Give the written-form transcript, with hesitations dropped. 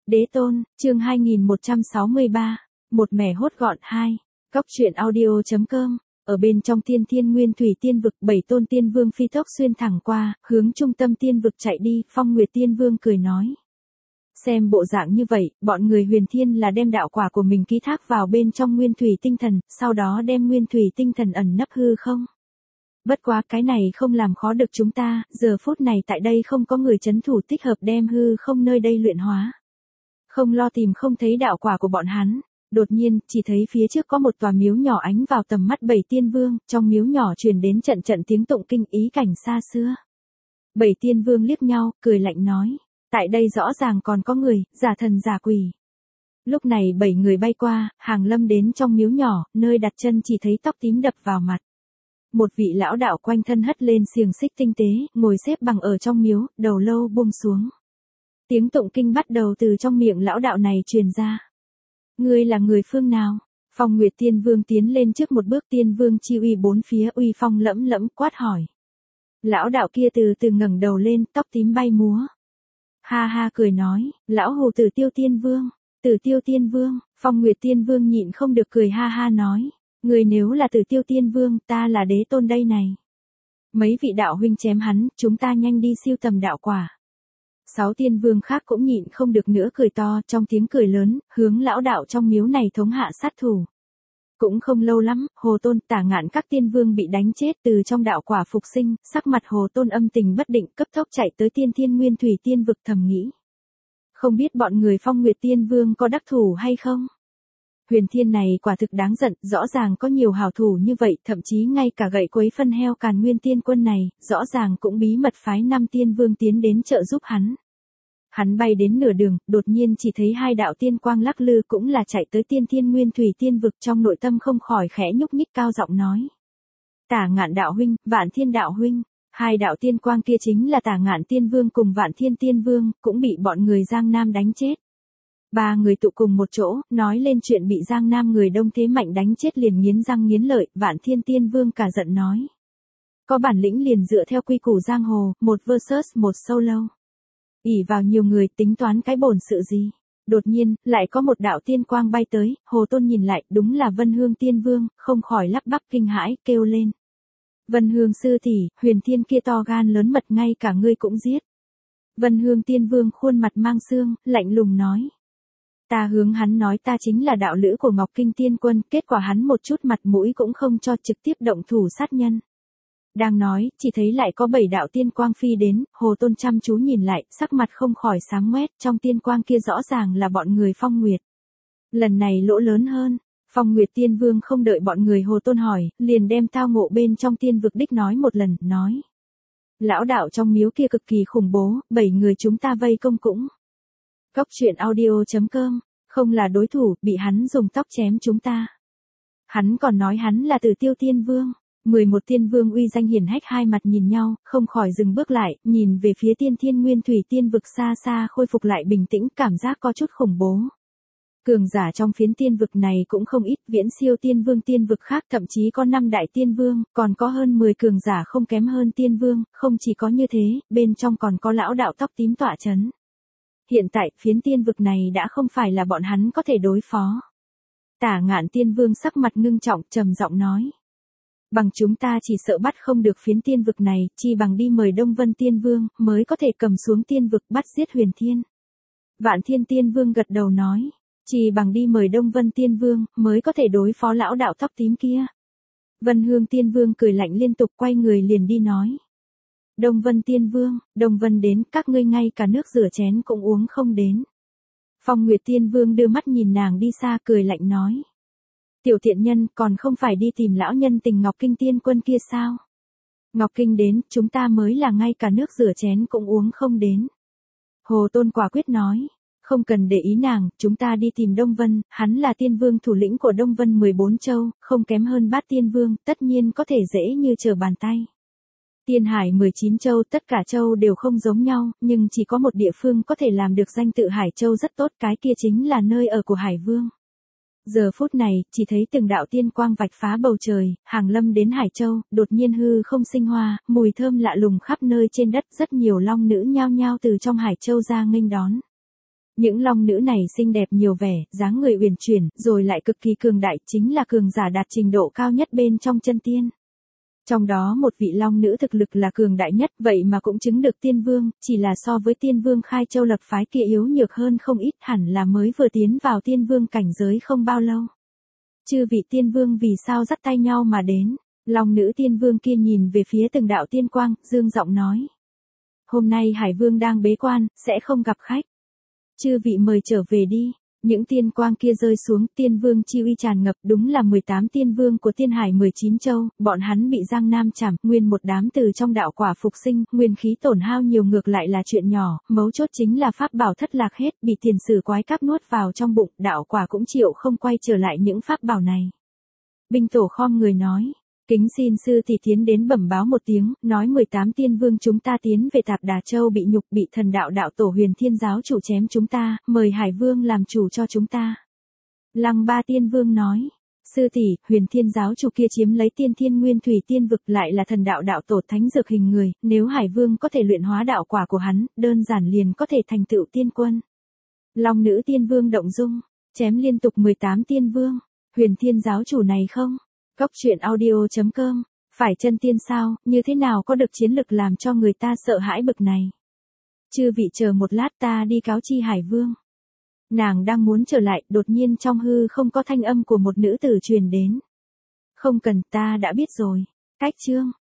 Đế tôn, chương 2163, một mẻ hốt gọn 2. Cóc truyện audio.com. Ở bên trong tiên thiên nguyên thủy tiên vực, 7 tôn tiên vương phi tốc xuyên thẳng qua, hướng trung tâm tiên vực chạy đi. Phong Nguyệt tiên vương cười nói. Xem bộ dạng như vậy, bọn người huyền thiên là đem đạo quả của mình ký thác vào bên trong nguyên thủy tinh thần, sau đó đem nguyên thủy tinh thần ẩn nấp hư không. Bất quá cái này không làm khó được chúng ta, giờ phút này tại đây không có người chấn thủ thích hợp đem hư không nơi đây luyện hóa. Không lo tìm không thấy đạo quả của bọn hắn. Đột nhiên, chỉ thấy phía trước có một tòa miếu nhỏ ánh vào tầm mắt 7 tiên vương, trong miếu nhỏ truyền đến trận trận tiếng tụng kinh ý cảnh xa xưa. 7 tiên vương liếc nhau, cười lạnh nói, tại đây rõ ràng còn có người, giả thần giả quỷ. Lúc này 7 người bay qua, hàng lâm đến trong miếu nhỏ, nơi đặt chân chỉ thấy tóc tím đập vào mặt. Một vị lão đạo quanh thân hất lên xiềng xích tinh tế, ngồi xếp bằng ở trong miếu, đầu lâu buông xuống. Tiếng tụng kinh bắt đầu từ trong miệng lão đạo này truyền ra. Ngươi là người phương nào? Phong Nguyệt tiên vương tiến lên trước một bước, tiên vương chi uy bốn phía uy phong lẫm lẫm quát hỏi. Lão đạo kia từ từ ngẩng đầu lên, tóc tím bay múa. Ha ha cười nói, lão hù Tử Tiêu tiên vương. Tử Tiêu tiên vương, Phong Nguyệt tiên vương nhịn không được cười ha ha nói. Người nếu là Tử Tiêu tiên vương, ta là đế tôn đây này. Mấy vị đạo huynh chém hắn, chúng ta nhanh đi siêu tầm đạo quả. 6 tiên vương khác cũng nhịn không được nữa cười to, trong tiếng cười lớn, hướng lão đạo trong miếu này thống hạ sát thủ. Cũng không lâu lắm, Hồ Tôn, Tả Ngạn các tiên vương bị đánh chết từ trong đạo quả phục sinh, sắc mặt Hồ Tôn âm tình bất định, cấp tốc chạy tới tiên thiên nguyên thủy tiên vực thầm nghĩ. Không biết bọn người Phong Nguyệt tiên vương có đắc thủ hay không? Huyền thiên này quả thực đáng giận, rõ ràng có nhiều hảo thủ như vậy, thậm chí ngay cả gậy quấy phân heo Càn Nguyên tiên quân này, rõ ràng cũng bí mật phái 5 tiên vương tiến đến trợ giúp hắn. Hắn bay đến nửa đường, đột nhiên chỉ thấy 2 đạo tiên quang lắc lư, cũng là chạy tới tiên thiên nguyên thủy tiên vực, trong nội tâm không khỏi khẽ nhúc nhích, cao giọng nói. Tả Ngạn đạo huynh, Vạn Thiên đạo huynh. 2 đạo tiên quang kia chính là Tả Ngạn tiên vương cùng Vạn Thiên tiên vương, cũng bị bọn người Giang Nam đánh chết. 3 người tụ cùng một chỗ, nói lên chuyện bị Giang Nam người Đông Thế Mạnh đánh chết liền nghiến răng nghiến lợi. Vạn Thiên tiên vương cả giận nói. Có bản lĩnh liền dựa theo quy củ giang hồ, một versus một solo. Ỷ vào nhiều người tính toán cái bổn sự gì. Đột nhiên, lại có một đạo tiên quang bay tới, Hồ Tôn nhìn lại, đúng là Vân Hương tiên vương, không khỏi lắp bắp kinh hãi, kêu lên. Vân Hương sư tỷ, huyền thiên kia to gan lớn mật, ngay cả ngươi cũng giết. Vân Hương tiên vương khuôn mặt mang xương, lạnh lùng nói. Ta hướng hắn nói ta chính là đạo lữ của Ngọc Kinh tiên quân, kết quả hắn một chút mặt mũi cũng không cho, trực tiếp động thủ sát nhân. Đang nói, chỉ thấy lại có 7 đạo tiên quang phi đến, Hồ Tôn chăm chú nhìn lại, sắc mặt không khỏi sáng ngoét, trong tiên quang kia rõ ràng là bọn người Phong Nguyệt. Lần này lỗ lớn hơn, Phong Nguyệt tiên vương không đợi bọn người Hồ Tôn hỏi, liền đem tao ngộ bên trong tiên vực đích nói một lần, nói. Lão đạo trong miếu kia cực kỳ khủng bố, 7 người chúng ta vây công cũng. Cóc truyện audio.com, không là đối thủ, bị hắn dùng tóc chém chúng ta. Hắn còn nói hắn là Tử Tiêu tiên vương. 11 tiên vương uy danh hiển hách hai mặt nhìn nhau, không khỏi dừng bước lại, nhìn về phía tiên thiên nguyên thủy tiên vực xa xa khôi phục lại bình tĩnh, cảm giác có chút khủng bố. Cường giả trong phiến tiên vực này cũng không ít, viễn siêu tiên vực khác, thậm chí có 5 đại tiên vương, còn có hơn 10 cường giả không kém hơn tiên vương, không chỉ có như thế, bên trong còn có lão đạo tóc tím tọa chấn. Hiện tại, phiến tiên vực này đã không phải là bọn hắn có thể đối phó. Tả Ngạn tiên vương sắc mặt ngưng trọng, trầm giọng nói. Bằng chúng ta chỉ sợ bắt không được phiến tiên vực này, chi bằng đi mời Đông Vân tiên vương, mới có thể cầm xuống tiên vực bắt giết huyền thiên. Vạn Thiên tiên vương gật đầu nói, chi bằng đi mời Đông Vân tiên vương, mới có thể đối phó lão đạo tóc tím kia. Vân Hương tiên vương cười lạnh liên tục, quay người liền đi nói. Đông Vân tiên vương, Đông Vân đến, các ngươi ngay cả nước rửa chén cũng uống không đến. Phong Nguyệt tiên vương đưa mắt nhìn nàng đi xa, cười lạnh nói. Tiểu thiện nhân, còn không phải đi tìm lão nhân tình Ngọc Kinh tiên quân kia sao? Ngọc Kinh đến, chúng ta mới là ngay cả nước rửa chén cũng uống không đến. Hồ Tôn quả quyết nói, không cần để ý nàng, chúng ta đi tìm Đông Vân, hắn là tiên vương thủ lĩnh của Đông Vân 14 châu, không kém hơn Bát tiên vương, tất nhiên có thể dễ như trở bàn tay. Tiên Hải 19 châu, tất cả châu đều không giống nhau, nhưng chỉ có một địa phương có thể làm được danh tự Hải Châu rất tốt, cái kia chính là nơi ở của Hải Vương. Giờ phút này, chỉ thấy từng đạo tiên quang vạch phá bầu trời, hàng lâm đến Hải Châu, đột nhiên hư không sinh hoa, mùi thơm lạ lùng khắp nơi trên đất, rất nhiều long nữ nhao nhao từ trong Hải Châu ra nghênh đón. Những long nữ này xinh đẹp nhiều vẻ, dáng người uyển chuyển, rồi lại cực kỳ cường đại, chính là cường giả đạt trình độ cao nhất bên trong chân tiên. Trong đó một vị long nữ thực lực là cường đại nhất, vậy mà cũng chứng được tiên vương, chỉ là so với tiên vương Khai Châu lập phái kia yếu nhược hơn không ít, hẳn là mới vừa tiến vào tiên vương cảnh giới không bao lâu. Chư vị tiên vương vì sao dắt tay nhau mà đến? Long nữ tiên vương kia nhìn về phía từng đạo tiên quang, dương giọng nói. Hôm nay Hải Vương đang bế quan, sẽ không gặp khách. Chư vị mời trở về đi. Những tiên quang kia rơi xuống, tiên vương chi uy tràn ngập, đúng là 18 tiên vương của tiên hải 19 châu, bọn hắn bị Giang Nam chảm, nguyên một đám từ trong đạo quả phục sinh, nguyên khí tổn hao nhiều ngược lại là chuyện nhỏ, mấu chốt chính là pháp bảo thất lạc hết, bị tiền sử quái cáp nuốt vào trong bụng, đạo quả cũng chịu không quay trở lại những pháp bảo này. Binh tổ khom người nói. Kính xin sư thì tiến đến bẩm báo một tiếng, nói 18 tiên vương chúng ta tiến về Tạp Đà Châu bị nhục, bị thần đạo đạo tổ Huyền Thiên giáo chủ chém chúng ta, mời Hải Vương làm chủ cho chúng ta. Lăng Ba tiên vương nói, sư tỷ, Huyền Thiên giáo chủ kia chiếm lấy tiên thiên nguyên thủy tiên vực, lại là thần đạo đạo tổ thánh dược hình người, nếu Hải Vương có thể luyện hóa đạo quả của hắn, đơn giản liền có thể thành tựu tiên quân. Long nữ tiên vương động dung, chém liên tục 18 tiên vương, Huyền Thiên giáo chủ này không? Góc truyện audio.com, phải chân tiên sao, như thế nào có được chiến lực làm cho người ta sợ hãi bực này. Chư vị chờ một lát, ta đi cáo chi Hải Vương. Nàng đang muốn trở lại, đột nhiên trong hư không có thanh âm của một nữ tử truyền đến. Không cần, ta đã biết rồi. Cách chương.